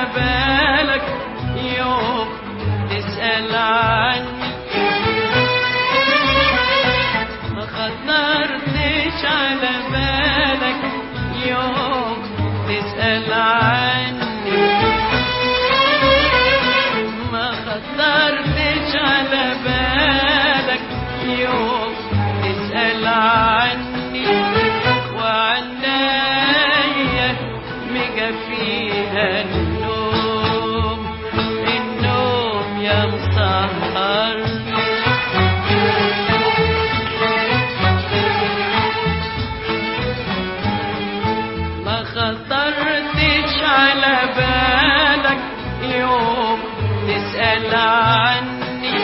بالك يوم تسأل عني، ما خطرتش على بالك يوم تسأل عني، ما خطرتش على بالك يوم تسأل عني، وعنايا مجفيها النوم، النوم يا مسهرني. ما خطرتش على بالك يوم تسأل عني،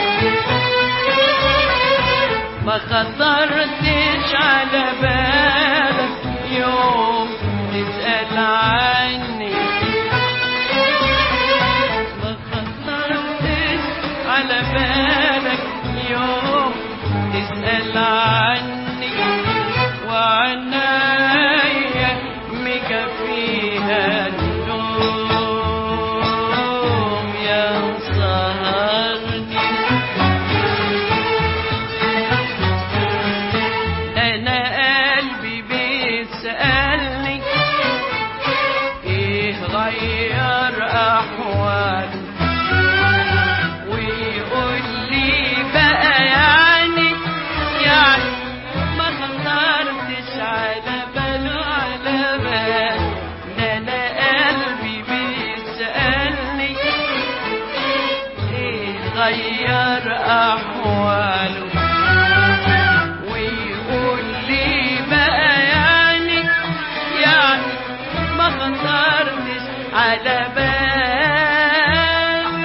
ما خطرتش على بالك يوم تسأل عني، ما خطرتش على بالك يوم تسأل عني، وعنايا مجفيها النوم يا مسهرني. أنا قلبي بيسألني إيه غير أحواله، ويقول لي بقى يعني ما خطرتش على باله على بال. أنا قلبي بيسألني إيه غير أحواله، ويقول لي بقى يعني ما خطرتش على بال.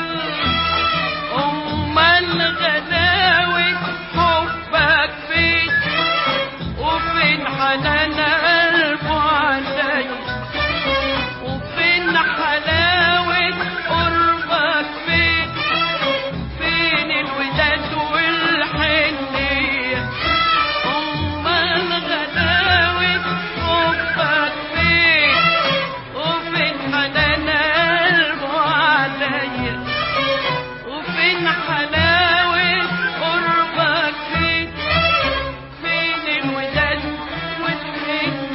أمال غلاوة حبك فين، وفين حنان قلبه علي، وفين حلاوة قربك فين، فين الوداد والحنية. أمال غلاوة حبك فين، وفين حنان قلبه علي، وفين حلاوة قربك فين، فين الوداد والحنية.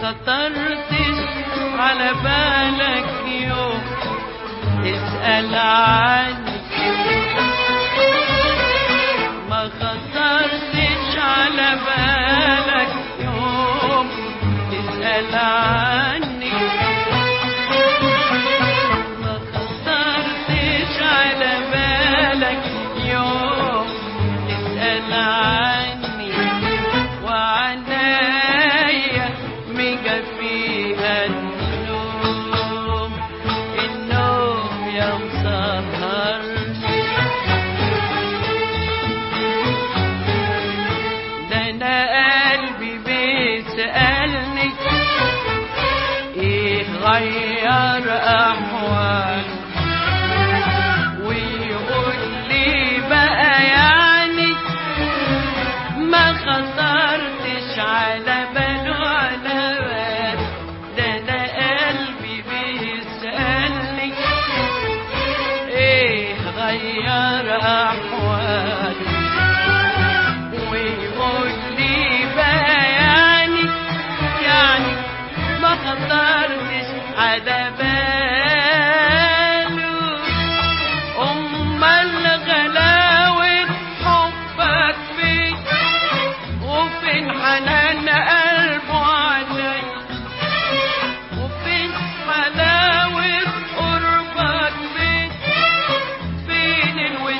خطرتش على بالك يوم تسأل عني، ما خطرتش على بالك يوم تسأل عني، ما خطرتش على بالك يوم تسأل عني، وعنايا مجفيها النوم، النوم يا مسهرني. ده انا قلبي بيسألني ايه غير احوال، ويقول لي بقى يعني ما خطرتش على باله على بال. ده انا قلبي بيسألني ايه غير احواله، ويقول لي بقى يعني ما خطرتش على باله. امال غلاوة حبك فين، وفين حنان قلبه علي، وفين حلاوة قربك فين، فين الود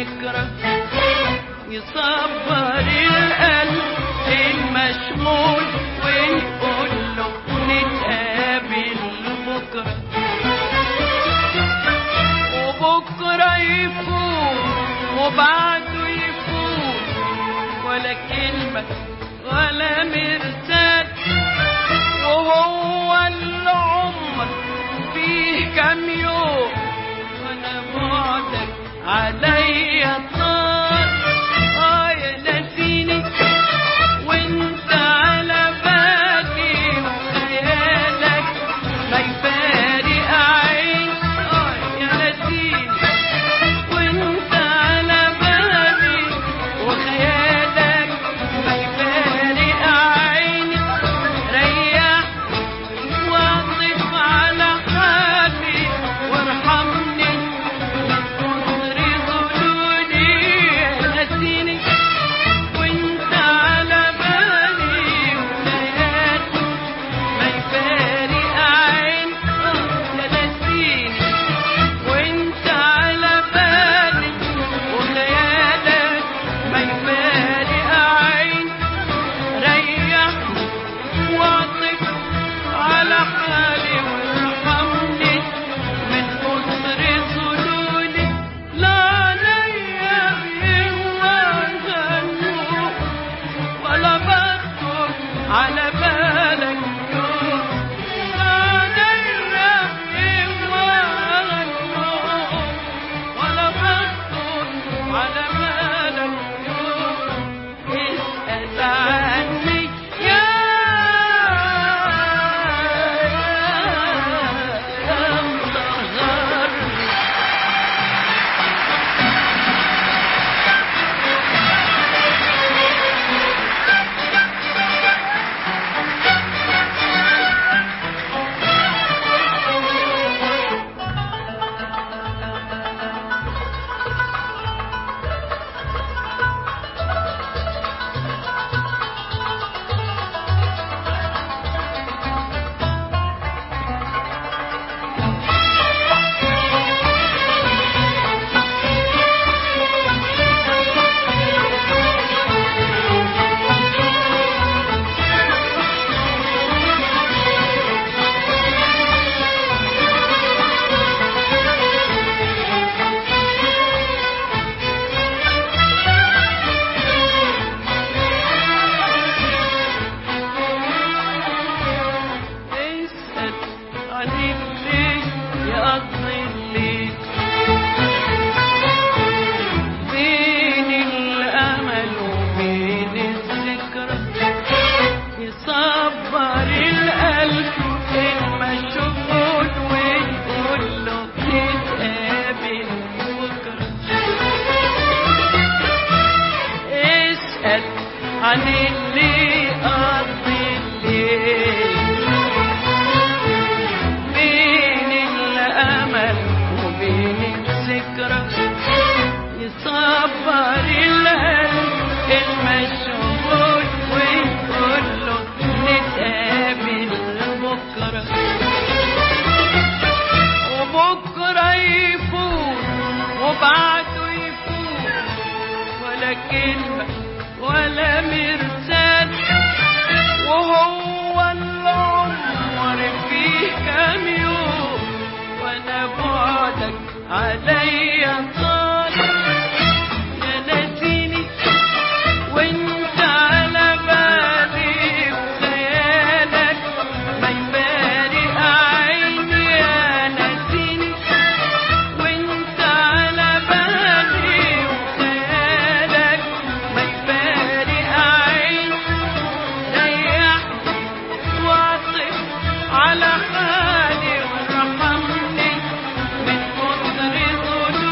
الذكرى يصبر القلب المشغول ونقول له نتقابل بكرة. وبكرة يفوت وبعده يفوت ولا كلمة ولا مرسال، وهو العمر فيه كام يوم وانا بعدك عليا طال. يا ناسيني وانت على بالي وخيالك ما يفارق عين. يا ناسيني وانت على بالي وخيالك ما يفارق عيني. ريح واطف على حالي وارحمني من كتر ظلولي. يا ناسيني وانت على بالي وخيالك ما يفارق عين. يا ناسيني وانت على بالي وخيالك ما يفارق عين. ريح واطف على حالي وارحمني من كتر ظلولي. لا عليا بيوم ولا بخطر على بالك يوم. لا عليا بيوم ولا بخطر على بالك يوم. اسأل عني يا مطهرني. اسأل عن الليل يقضي الليل بين الأمل وبين الذكرى. يصبر القلب المشغول ونقول له نتقابل بكرة. اسأل عن اللي يقضي الليل بين الأمل وبين الذكرى. يصبر القلب المشغول ويقول له نتقابل بكرة. وبكرة يفوت وبعده يفوت ولا كلمة ولا مرسال، وهو العمر فيه كام يوم وانا بعدك عليا طال. يا ناسيني وانت على بالي وخيالك ما يفارق عيني. يا ناسيني وانت على بالي وخيالك ما يفارق عيني. ريح واطف على حالي وارحمني من كتر ظلمي.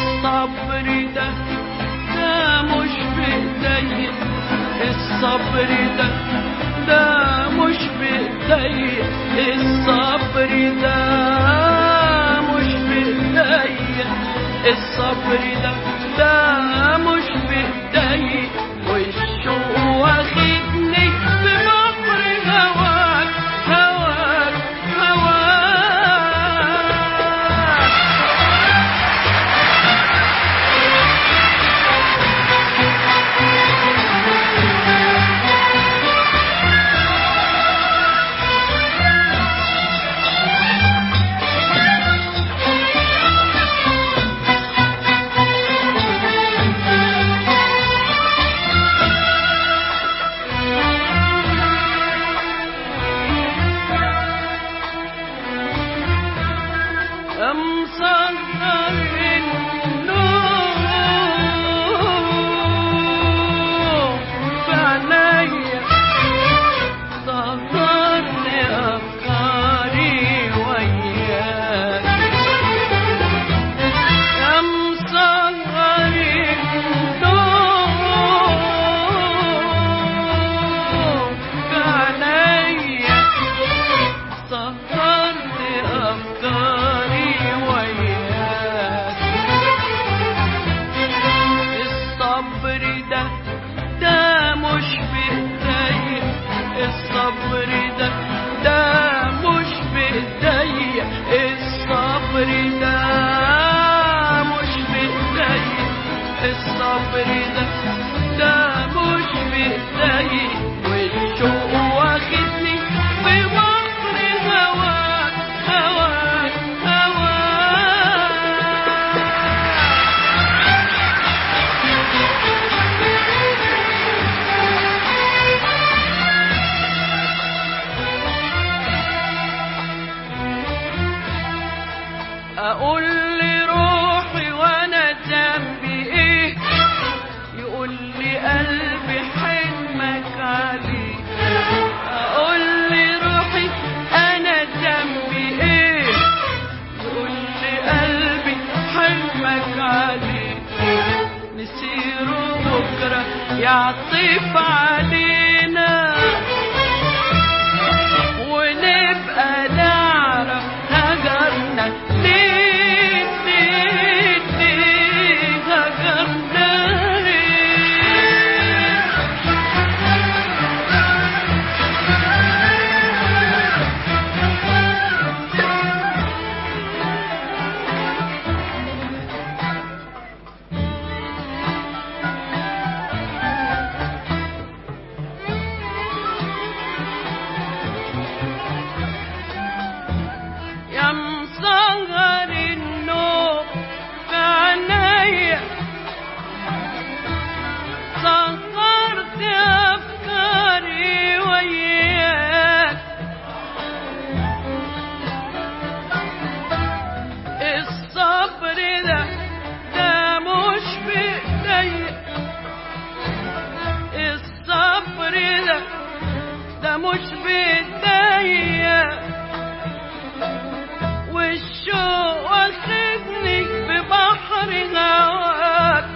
الصبر ده مش بإيديا، الصبر ده مش بإيديا، الصبر ده مش بإيديا، الصبر ده مش بإيديا، والشوق واخدني في بحر هواك هواك هواك. مسهر النوم في عينيا، سهرني أفكاري وياك، يا مسهر النوم في عينيا، سهرني أفكاري وياك. الصبر ده مش بإيديا، الصبر ده مش بإيديا، الصبر ده مش بإيديا، الصبر ده مش بإيديا، والشوق واخدني في بحر هواك هواك هواك. أقول لروحي وأنا ذنبي إيه، يقول لي قلبي حلمك عليه، أقول لروحي أنا ذنبي إيه، يقول لي قلبي حلمك عليه، نسيره بكرة يعطف علينا، ونبقى نعرف هجرنا ليه ليه ليه هجرنا ليه. يا مسهر النوم في عينيا، سهرت أفكاري وياك، الصبر ده مش بإيديا، الصبر ده مش بإيديا، والشوق واخدني في بحر هواك.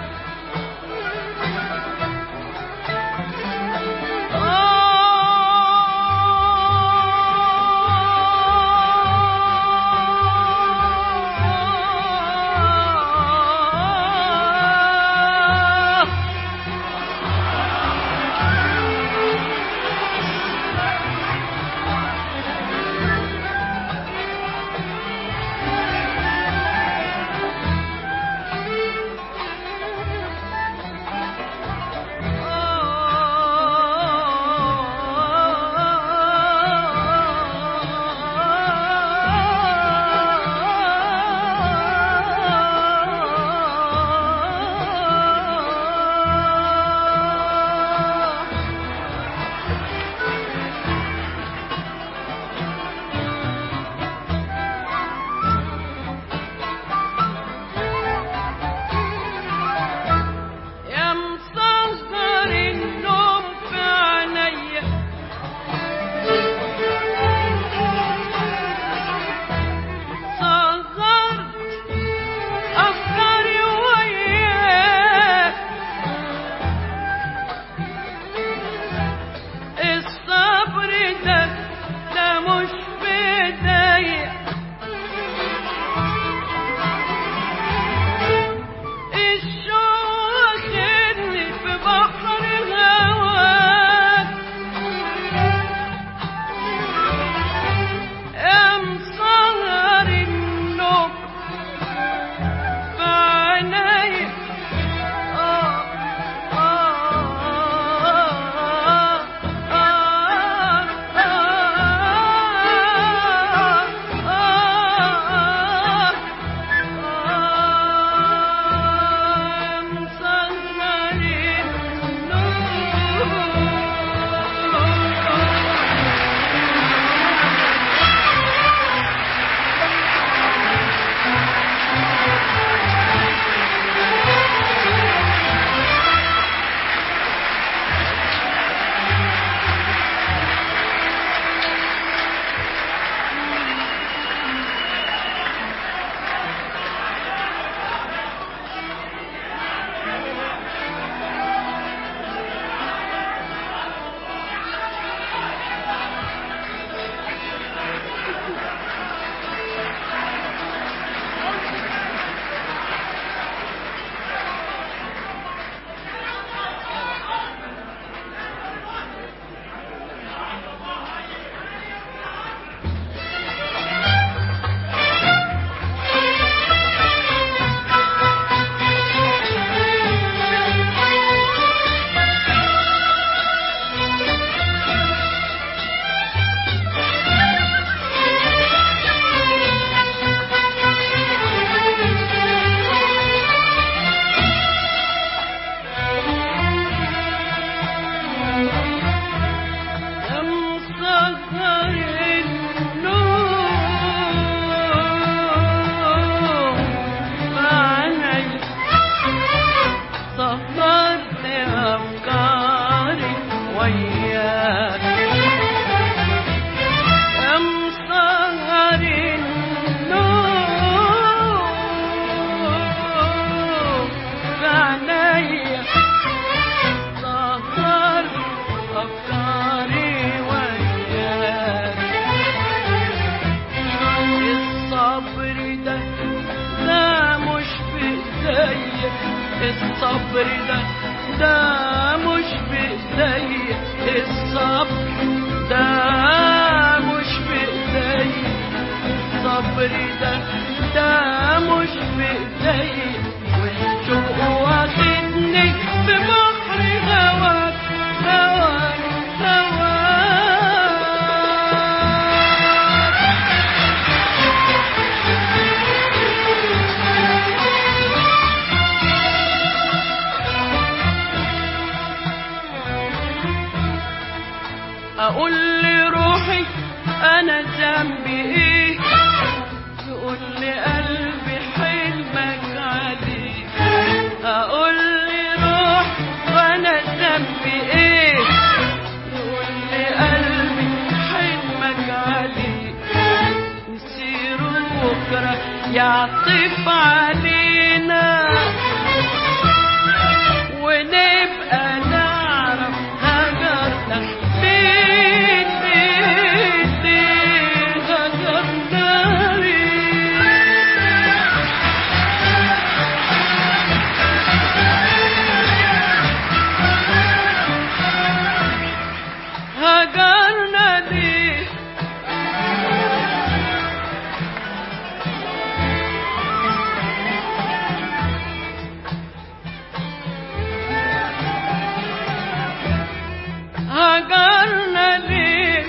الصبر ده مش بإيديا، الصبر ده مش بإيديا، الصبر ده مش بإيديا، والشوق واخدني في بحر هواك هواك أقول لروحي أنا ذنبي إيه، تقول لي قلبي حلمك عليه، أقول لروحي وأنا ذنبي إيه، تقول لي قلبي حلمك عليه، نسير بكرة يعطف علينا ونبقى نعرف هجرنا هجرنا ليه،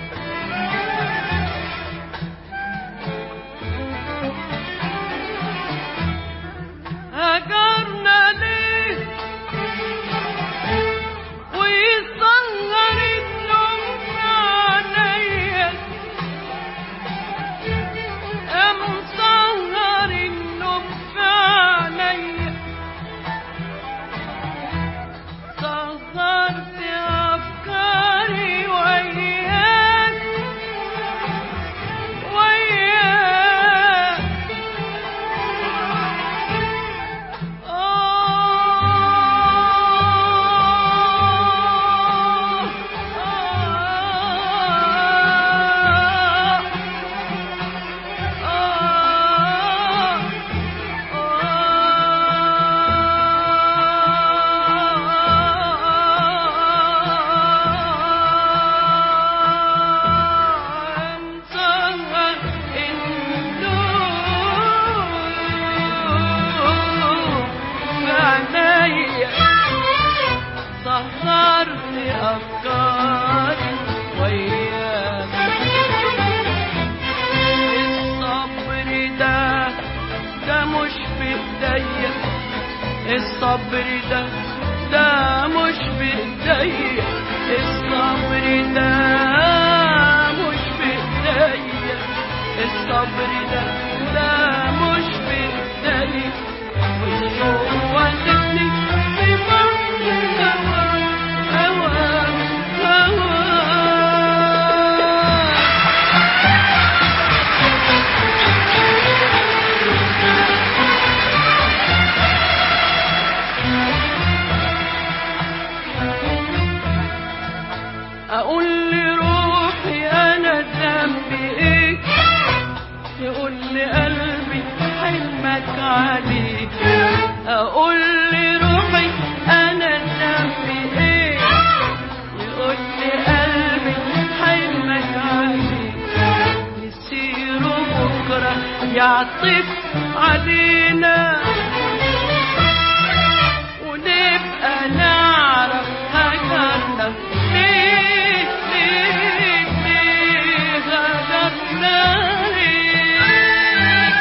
هجرنا ليه، ويصغر النوم في عينيا، مصغر النوم في عينيا، صغرت أفكاري وياك وياك، سهرت أفكاري وياك، الصبر ده مش بإيديا، الصبر ده مش بإيديا، الصبر ده مش بإيديا، الصبر ده مش بإيديا، والشوق واخدني في بحر هواك أقول لروحي أنا ذنبي إيه، يقول لي قلبي حلمك عليه، أقول لروحي أنا ذنبي إيه، يقول لي قلبي حلمك عليه، نسير بكرة يعطف علينا ونبقى نعرف هجرنا ليه ليه ليه هجرنا ليه،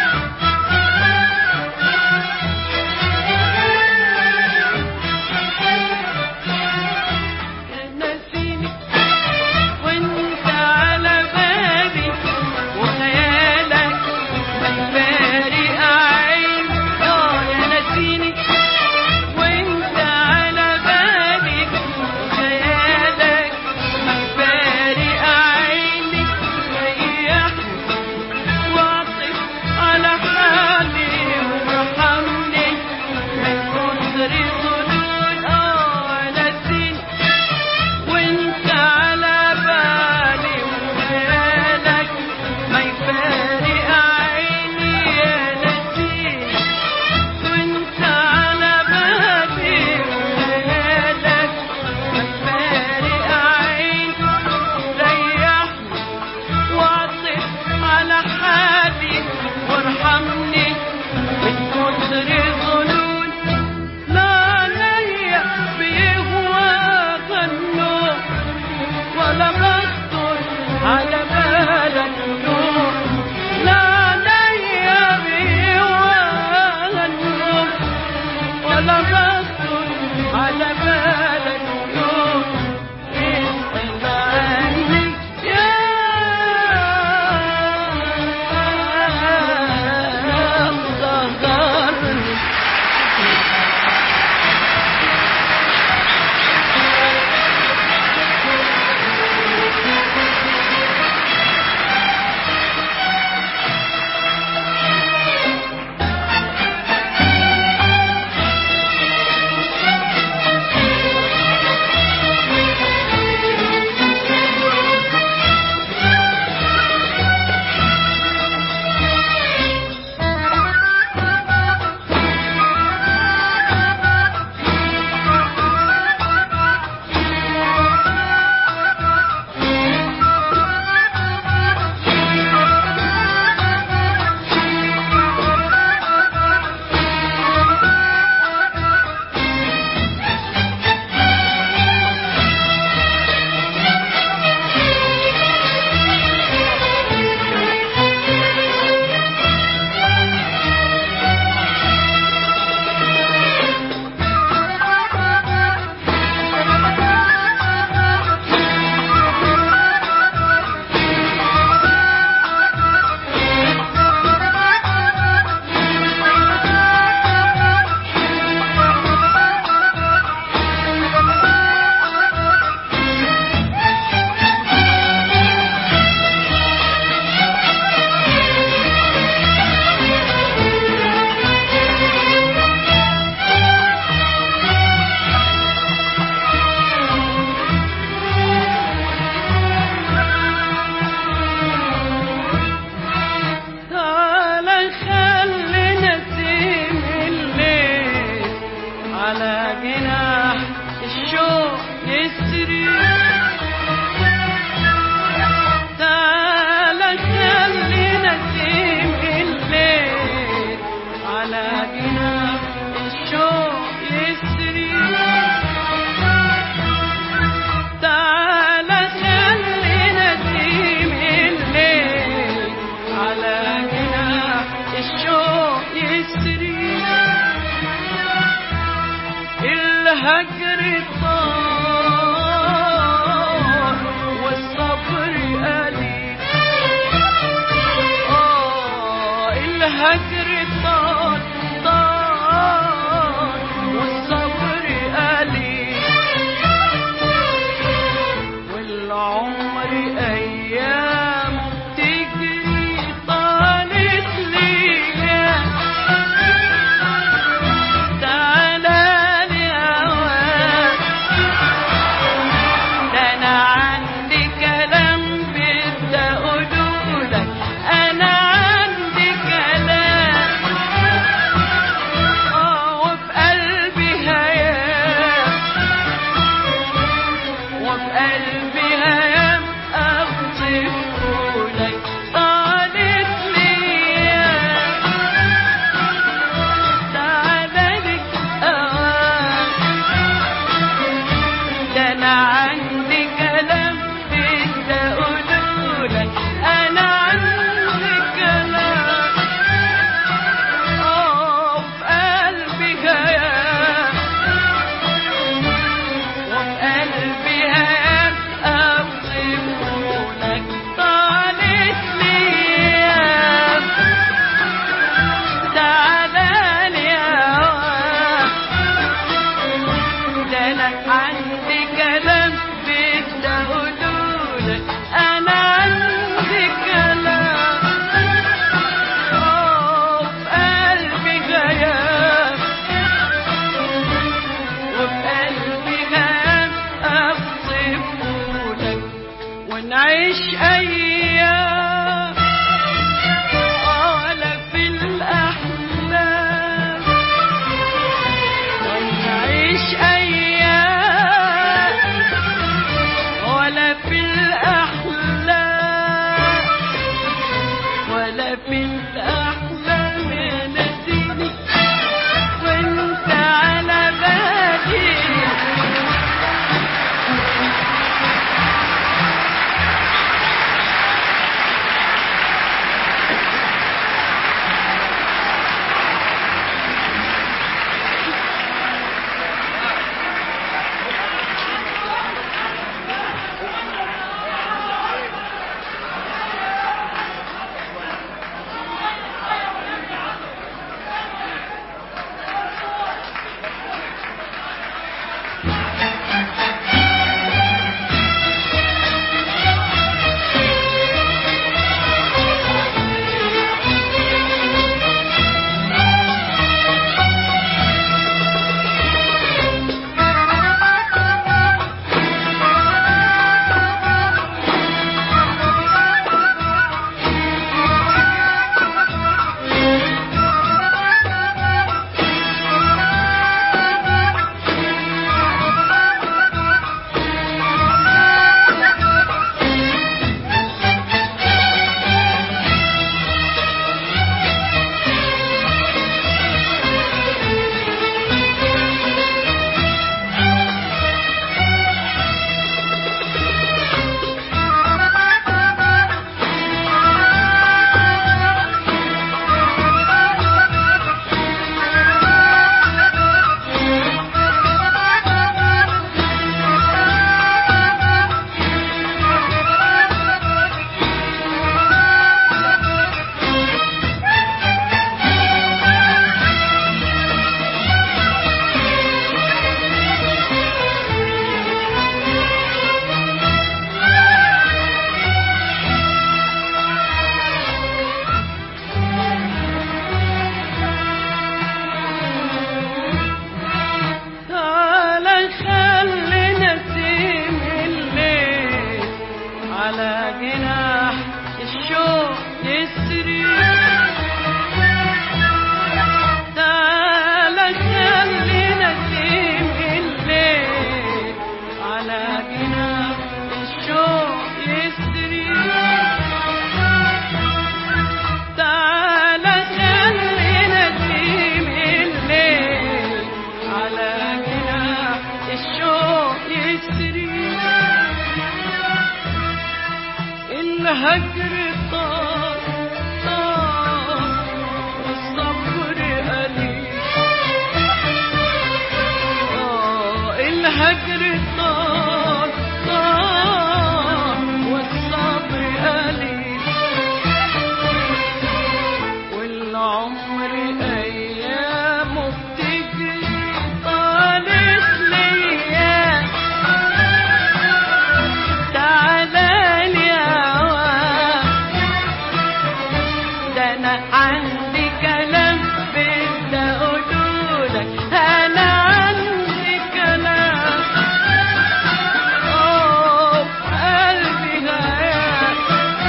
نسيني وانت على بالي وخيالك ما يفارق عيني، يا نسيني وانت على بالي وخيالك ما يفارق عيني، ريحني واعطف على حالي وارحمني من كتر ظنون، نسيني وانت على بالي وخيالك ما يفارق عيني، يا نسيني وانت ولا بخطر على بالك يوم اسأل عني يا مصغرني. الهجر طال والصبر قليل. الهجر طال والصبر قليل، والعمر أيام تجري طالت ليا. تعالى لي أوام، ده أنا عندي كلام بدي أقولهولك، أنا عندي كلام على جناح الشوق يسري. الهجر طال طال والصبر قليل. الهجر طال طال والصبر قليل. والعمر أيامه بتجري طالت ليا. تعالالي يا عوام، ده أنا عندي كلام بدي أقولولك. أنا عندي كلام قلبي هيام،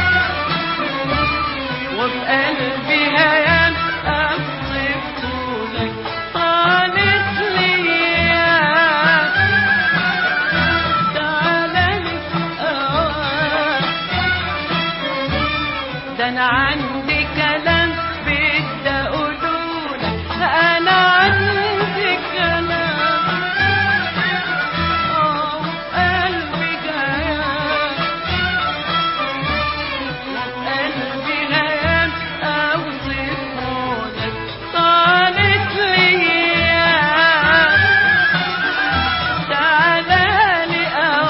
وبقلبي هيام أوصفهولك. طالت ليا تعالالي ده أنا عندي كلام بدي أقولولك. أنا عندي كلام قلبي هيام، قلبي هيام أوصفهولك. طالت ليا تعالالي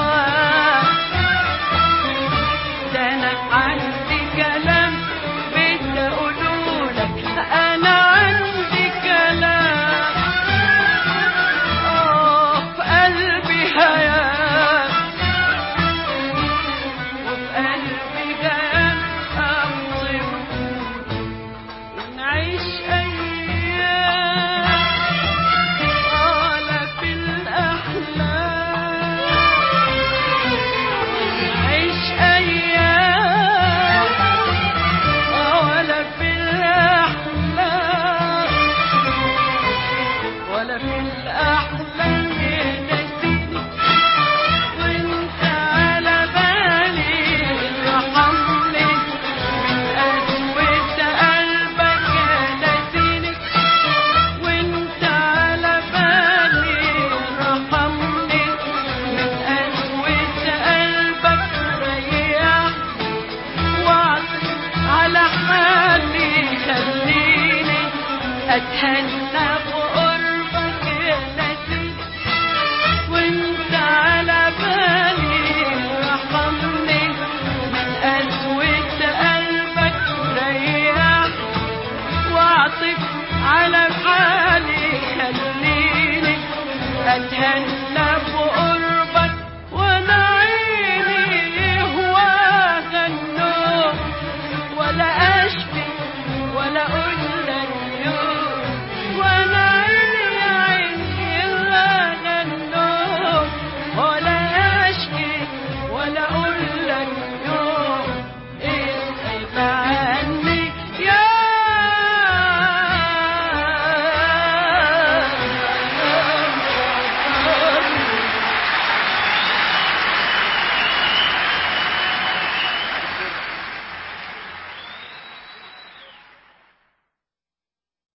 ده أنا عندي كلام بدي أقولولك. أنا عندي كلام في قلبي هيام، وفي قلبي هيام أوصفهولك. ونعيش أيام ولا في الأحلام. نعيش أيام ولا في الأحلام، ولا في الأحلام نسيني وانت على بالي. ارحمني من قسوة قلبك نسيني وانت على بالي. ارحمني من قسوة قلبك ريح واعطف على حالي. خليني أتهنى بقربك نسيني وانت على بالي. ارحمني من قسوة قلبك ريح واعطف على حالي. خليني أتهنى